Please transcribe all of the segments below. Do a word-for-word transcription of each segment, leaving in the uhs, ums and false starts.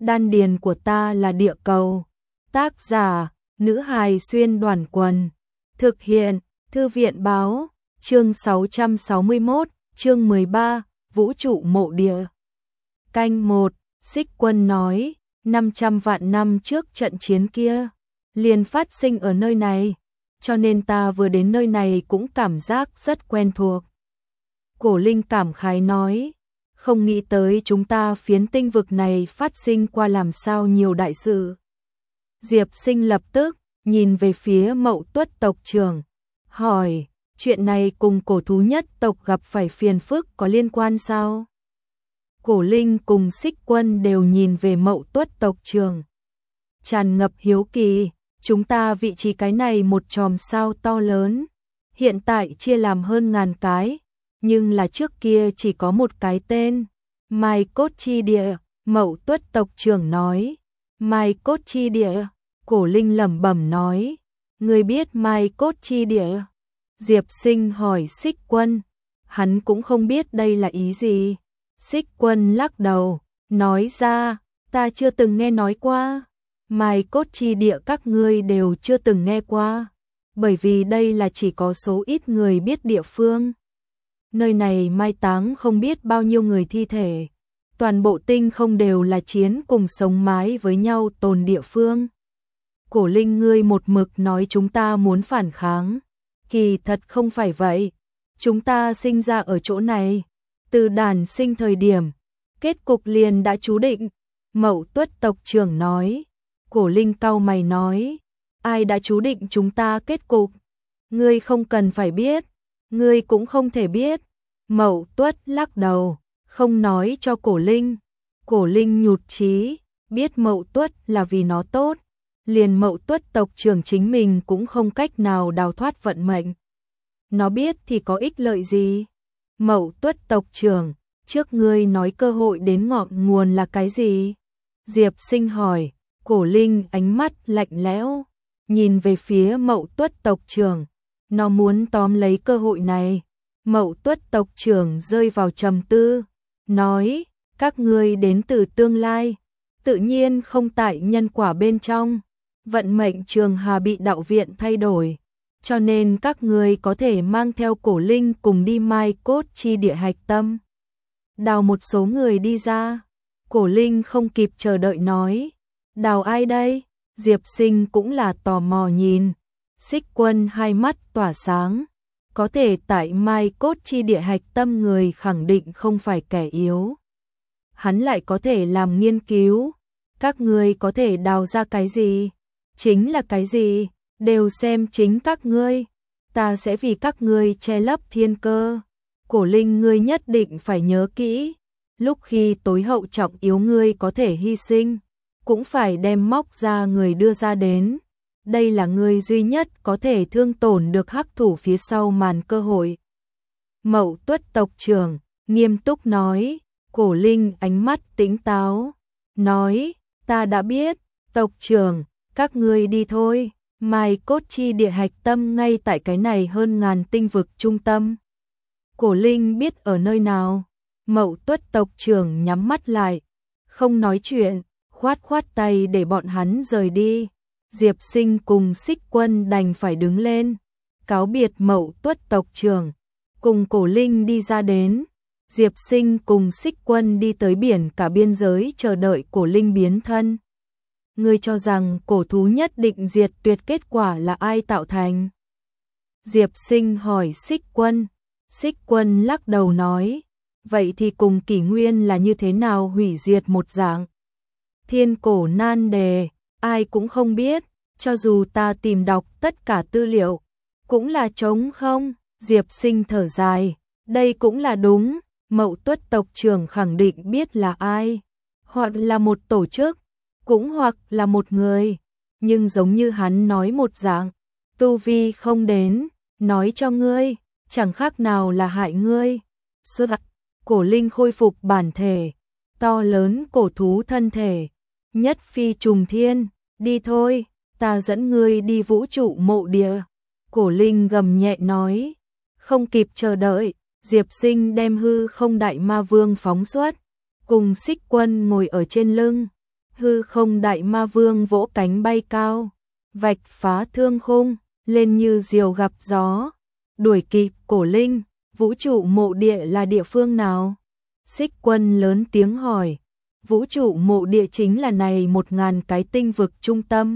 đan điền của ta là địa cầu. Tác giả, nữ hài xuyên đoàn quần. Thực hiện, thư viện báo, chương sáu trăm sáu mươi mốt, chương mười ba, vũ trụ mộ địa. Canh một, Xích Quân nói, năm trăm vạn năm trước trận chiến kia, liền phát sinh ở nơi này, cho nên ta vừa đến nơi này cũng cảm giác rất quen thuộc. Cổ Linh cảm khái nói, không nghĩ tới chúng ta phiến tinh vực này phát sinh qua làm sao nhiều đại sự. Diệp Sinh lập tức nhìn về phía Mậu Tuất tộc trưởng, hỏi, chuyện này cùng cổ thú nhất tộc gặp phải phiền phức có liên quan sao? Cổ Linh cùng Xích Quân đều nhìn về Mậu Tuất tộc trưởng, tràn ngập hiếu kỳ. Chúng ta vị trí cái này một chòm sao to lớn, hiện tại chia làm hơn ngàn cái, nhưng là trước kia chỉ có một cái tên, Mai Cốt Chi Địa. Mậu Tuất tộc trưởng nói, Mai Cốt Chi Địa. Cổ Linh lẩm bẩm nói, ngươi biết Mai Cốt Chi Địa? Diệp Sinh hỏi Xích Quân, hắn cũng không biết đây là ý gì. Xích Quân lắc đầu, nói ra, ta chưa từng nghe nói qua. Mai Cốt Chi Địa các ngươi đều chưa từng nghe qua, bởi vì đây là chỉ có số ít người biết địa phương. Nơi này mai táng không biết bao nhiêu người thi thể, toàn bộ tinh không đều là chiến cùng sống mái với nhau tồn địa phương. Cổ Linh ngươi một mực nói chúng ta muốn phản kháng, kỳ thật không phải vậy, chúng ta sinh ra ở chỗ này, từ đản sinh thời điểm, kết cục liền đã chú định. Mậu Tuất tộc trưởng nói. Cổ Linh cau mày nói, ai đã chú định chúng ta kết cục? Ngươi không cần phải biết, ngươi cũng không thể biết. Mậu Tuất lắc đầu, không nói cho Cổ Linh. Cổ Linh nhụt chí, biết Mậu Tuất là vì nó tốt, liền Mậu Tuất tộc trưởng chính mình cũng không cách nào đào thoát vận mệnh. Nó biết thì có ích lợi gì? Mậu Tuất tộc trưởng, trước ngươi nói cơ hội đến ngọn nguồn là cái gì? Diệp Sinh hỏi. Cổ Linh ánh mắt lạnh lẽo, nhìn về phía Mậu Tuất tộc trưởng, nó muốn tóm lấy cơ hội này. Mậu Tuất tộc trưởng rơi vào trầm tư, nói, các ngươi đến từ tương lai, tự nhiên không tại nhân quả bên trong, vận mệnh Trường Hà bị đạo viện thay đổi, cho nên các ngươi có thể mang theo Cổ Linh cùng đi Mai Cốt Chi Địa hạch tâm. Đào một số người đi ra. Cổ Linh không kịp chờ đợi nói, đào ai đây? Diệp Sinh cũng là tò mò nhìn. Xích Quân hai mắt tỏa sáng, có thể tại Mai Cốt Chi Địa hạch tâm người khẳng định không phải kẻ yếu. Hắn lại có thể làm nghiên cứu, các ngươi có thể đào ra cái gì? Chính là cái gì? Đều xem chính các ngươi, ta sẽ vì các ngươi che lấp thiên cơ. Cổ Linh ngươi nhất định phải nhớ kỹ, lúc khi tối hậu trọng yếu ngươi có thể hy sinh, cũng phải đem móc ra người đưa ra đến. Đây là người duy nhất có thể thương tổn được hắc thủ phía sau màn cơ hội. Mậu Tuất tộc trưởng nghiêm túc nói. Cổ Linh ánh mắt tỉnh táo, nói, ta đã biết, tộc trưởng, các ngươi đi thôi. Mai Cốt Chi Địa hạch tâm ngay tại cái này hơn ngàn tinh vực trung tâm. Cổ Linh biết ở nơi nào. Mậu Tuất tộc trưởng nhắm mắt lại, không nói chuyện, khoát khoát tay để bọn hắn rời đi. Diệp Sinh cùng Xích Quân đành phải đứng lên, cáo biệt Mậu Tuất tộc trưởng, cùng Cổ Linh đi ra đến. Diệp Sinh cùng Xích Quân đi tới biển cả biên giới chờ đợi Cổ Linh biến thân. Ngươi cho rằng cổ thú nhất định diệt tuyệt kết quả là ai tạo thành? Diệp Sinh hỏi Xích Quân. Xích Quân lắc đầu nói, vậy thì cùng kỷ nguyên là như thế nào hủy diệt một dạng? Thiên cổ nan đề, ai cũng không biết, cho dù ta tìm đọc tất cả tư liệu, cũng là trống không. Diệp Sinh thở dài, đây cũng là đúng, Mậu Tuất tộc trưởng khẳng định biết là ai, hoặc là một tổ chức, cũng hoặc là một người, nhưng giống như hắn nói một dạng, tu vi không đến, nói cho ngươi, chẳng khác nào là hại ngươi. Sơ đặc, Cổ Linh khôi phục bản thể, to lớn cổ thú thân thể, nhất phi trùng thiên, đi thôi, ta dẫn ngươi đi vũ trụ mộ địa. Cổ Linh gầm nhẹ nói, không kịp chờ đợi, Diệp Sinh đem hư không đại ma vương phóng xuất, cùng Xích Quân ngồi ở trên lưng, Hư không đại ma vương vỗ cánh bay cao, vạch phá thương khung, lên như diều gặp gió, đuổi kịp Cổ Linh. Vũ trụ mộ địa là địa phương nào? Xích Quân lớn tiếng hỏi. Vũ trụ mộ địa chính là này một ngàn cái tinh vực trung tâm.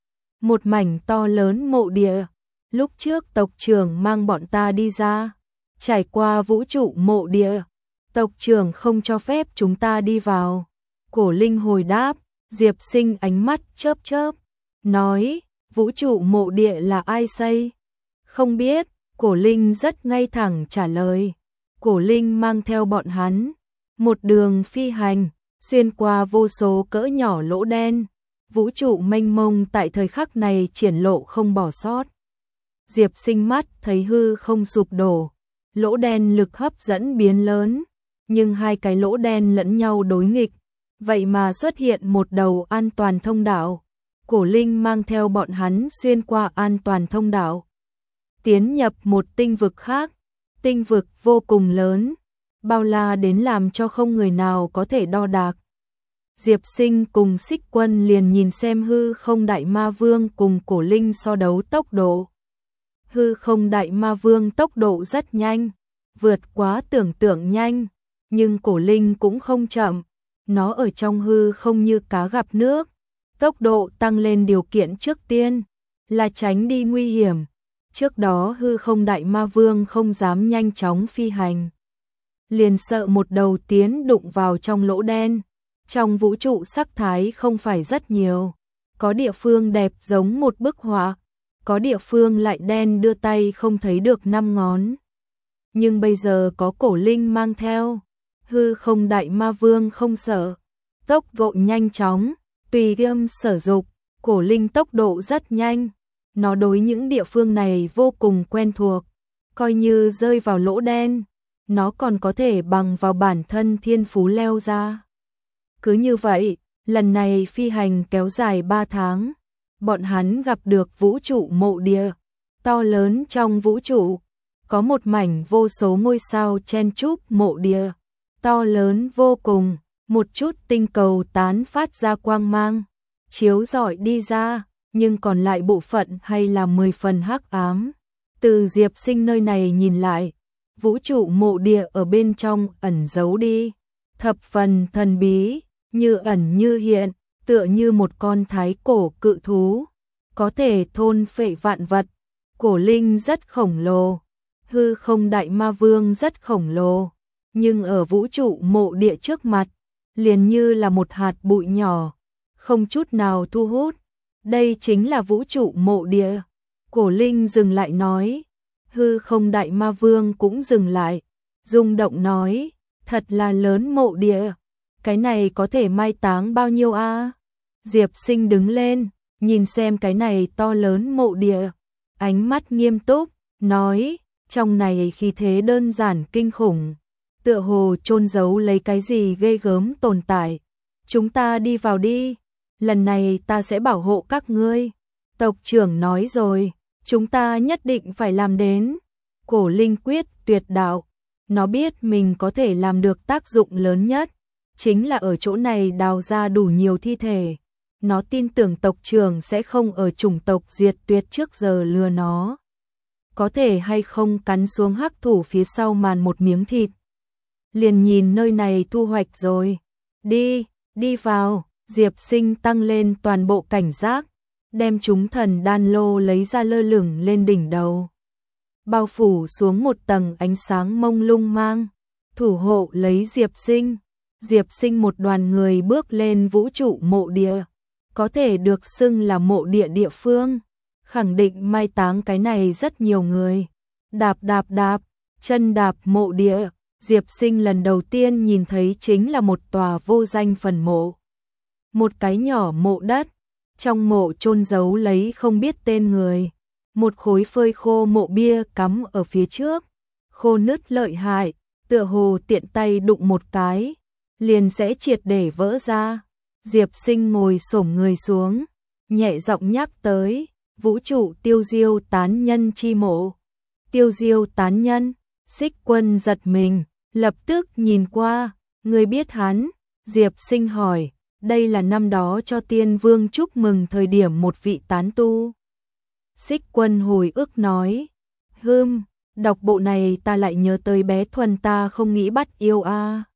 Một mảnh to lớn mộ địa. Lúc trước tộc trưởng mang bọn ta đi ra, trải qua vũ trụ mộ địa, tộc trưởng không cho phép chúng ta đi vào. Cổ Linh hồi đáp. Diệp Sinh ánh mắt chớp chớp, nói, vũ trụ mộ địa là ai xây? Không biết. Cổ Linh rất ngay thẳng trả lời. Cổ Linh mang theo bọn hắn, một đường phi hành, xuyên qua vô số cỡ nhỏ lỗ đen. Vũ trụ mênh mông tại thời khắc này triển lộ không bỏ sót. Diệp Sinh mắt thấy hư không sụp đổ, lỗ đen lực hấp dẫn biến lớn, nhưng hai cái lỗ đen lẫn nhau đối nghịch, vậy mà xuất hiện một đầu an toàn thông đạo. Cổ Linh mang theo bọn hắn xuyên qua an toàn thông đạo, tiến nhập một tinh vực khác. Tinh vực vô cùng lớn, bao la đến làm cho không người nào có thể đo đạc. Diệp Sinh cùng Xích Quân liền nhìn xem hư không đại ma vương cùng Cổ Linh so đấu tốc độ. Hư không đại ma vương tốc độ rất nhanh, vượt quá tưởng tượng nhanh, nhưng Cổ Linh cũng không chậm. Nó ở trong hư không như cá gặp nước. Tốc độ tăng lên điều kiện trước tiên là tránh đi nguy hiểm. Trước đó hư không đại ma vương không dám nhanh chóng phi hành, liền sợ một đầu tiến đụng vào trong lỗ đen. Trong vũ trụ sắc thái không phải rất nhiều, có địa phương đẹp giống một bức họa, có địa phương lại đen đưa tay không thấy được năm ngón. Nhưng bây giờ có Cổ Linh mang theo, hư không đại ma vương không sợ, tốc độ nhanh chóng, tùy tiêm sử dụng. Cổ Linh tốc độ rất nhanh, nó đối những địa phương này vô cùng quen thuộc, coi như rơi vào lỗ đen, nó còn có thể bằng vào bản thân thiên phú leo ra. Cứ như vậy, lần này phi hành kéo dài ba tháng, bọn hắn gặp được vũ trụ mộ địa, to lớn trong vũ trụ, có một mảnh vô số ngôi sao chen chúc mộ địa, to lớn vô cùng, một chút tinh cầu tán phát ra quang mang, chiếu rọi đi ra, nhưng còn lại bộ phận hay là mười phần hắc ám. Từ Diệp Sinh nơi này nhìn lại, vũ trụ mộ địa ở bên trong ẩn giấu đi, thập phần thần bí, như ẩn như hiện, tựa như một con thái cổ cự thú, có thể thôn phệ vạn vật. Cổ Linh rất khổng lồ, hư không đại ma vương rất khổng lồ, nhưng ở vũ trụ mộ địa trước mặt, liền như là một hạt bụi nhỏ, không chút nào thu hút. Đây chính là vũ trụ mộ địa. Cổ Linh dừng lại nói, hư không đại ma vương cũng dừng lại, rung động nói, thật là lớn mộ địa, cái này có thể mai táng bao nhiêu a? Diệp Sinh đứng lên, nhìn xem cái này to lớn mộ địa, ánh mắt nghiêm túc, nói, trong này khí thế đơn giản kinh khủng, tựa hồ chôn giấu lấy cái gì ghê gớm tồn tại. Chúng ta đi vào đi, lần này ta sẽ bảo hộ các ngươi. Tộc trưởng nói rồi, chúng ta nhất định phải làm đến. Cổ Linh quyết tuyệt đạo, nó biết mình có thể làm được tác dụng lớn nhất, chính là ở chỗ này đào ra đủ nhiều thi thể. Nó tin tưởng tộc trưởng sẽ không ở chủng tộc diệt tuyệt trước giờ lừa nó. Có thể hay không cắn xuống hắc thủ phía sau màn một miếng thịt. Liền nhìn nơi này thu hoạch rồi. Đi, đi vào. Diệp Sinh tăng lên toàn bộ cảnh giác, đem chúng thần đan lô lấy ra lơ lửng lên đỉnh đầu, bao phủ xuống một tầng ánh sáng mông lung mang, thủ hộ lấy Diệp Sinh. Diệp Sinh một đoàn người bước lên vũ trụ mộ địa, có thể được xưng là mộ địa địa phương, khẳng định mai táng cái này rất nhiều người. Đạp đạp đạp, chân đạp mộ địa, Diệp Sinh lần đầu tiên nhìn thấy chính là một tòa vô danh phần mộ. Một cái nhỏ mộ đất, trong mộ chôn giấu lấy không biết tên người, một khối phơi khô mộ bia cắm ở phía trước, khô nứt lợi hại, tựa hồ tiện tay đụng một cái, liền sẽ triệt để vỡ ra. Diệp Sinh ngồi xổm người xuống, nhẹ giọng nhắc tới, vũ trụ tiêu diêu tán nhân chi mộ. Tiêu diêu tán nhân, Xích Quân giật mình, lập tức nhìn qua, người biết hắn? Diệp Sinh hỏi. đây là năm đó cho tiên vương chúc mừng thời điểm một vị tán tu. Xích Quân hồi ức nói, hưm, đọc bộ này ta lại nhớ tới bé Thuần ta không nghĩ bắt yêu a.